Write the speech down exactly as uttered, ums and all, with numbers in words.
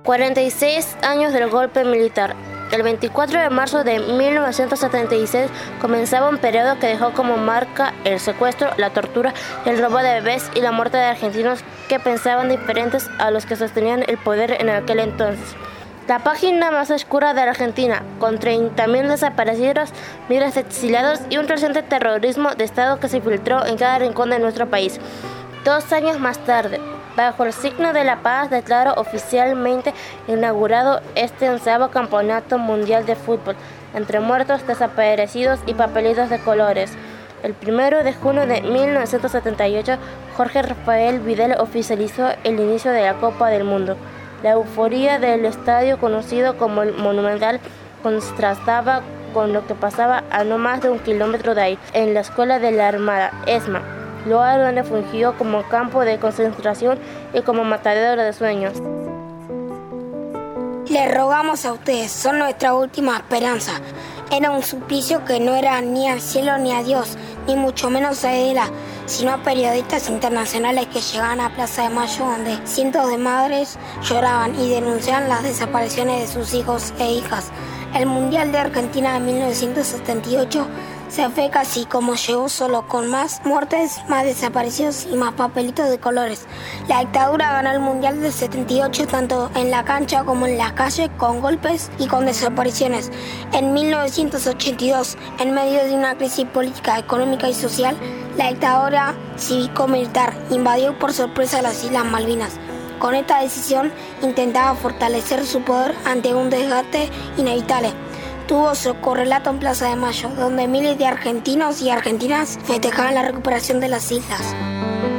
cuarenta y seis años del golpe militar. El veinticuatro de marzo de mil novecientos setenta y seis comenzaba un periodo que dejó como marca el secuestro, la tortura, el robo de bebés y la muerte de argentinos que pensaban diferentes a los que sostenían el poder en aquel entonces. La página más oscura de la Argentina, con treinta mil desaparecidos, miles de exiliados y un creciente terrorismo de Estado que se filtró en cada rincón de nuestro país. Dos años más tarde, bajo el signo de la paz, declaró oficialmente inaugurado este onceavo Campeonato Mundial de Fútbol, entre muertos, desaparecidos y papelitos de colores. El primero de junio de mil novecientos setenta y ocho, Jorge Rafael Vidal oficializó el inicio de la Copa del Mundo. La euforia del estadio, conocido como el Monumental, contrastaba con lo que pasaba a no más de un kilómetro de ahí, en la Escuela de la Armada, ESMA, lugar donde fungió como campo de concentración y como matadero de sueños. Les rogamos a ustedes, son nuestra última esperanza. Era un suplicio que no era ni al cielo ni a Dios, ni mucho menos a Edela, sino a periodistas internacionales que llegaban a Plaza de Mayo, donde cientos de madres lloraban y denunciaban las desapariciones de sus hijos e hijas. El Mundial de Argentina de mil novecientos setenta y ocho se fue casi como llegó, solo con más muertes, más desaparecidos y más papelitos de colores. La dictadura ganó el Mundial del setenta y ocho tanto en la cancha como en las calles, con golpes y con desapariciones. En mil novecientos ochenta y dos, en medio de una crisis política, económica y social, la dictadura cívico-militar invadió por sorpresa las Islas Malvinas. Con esta decisión intentaba fortalecer su poder ante un desgaste inevitable. Tuvo su correlato en Plaza de Mayo, donde miles de argentinos y argentinas festejaban la recuperación de las islas.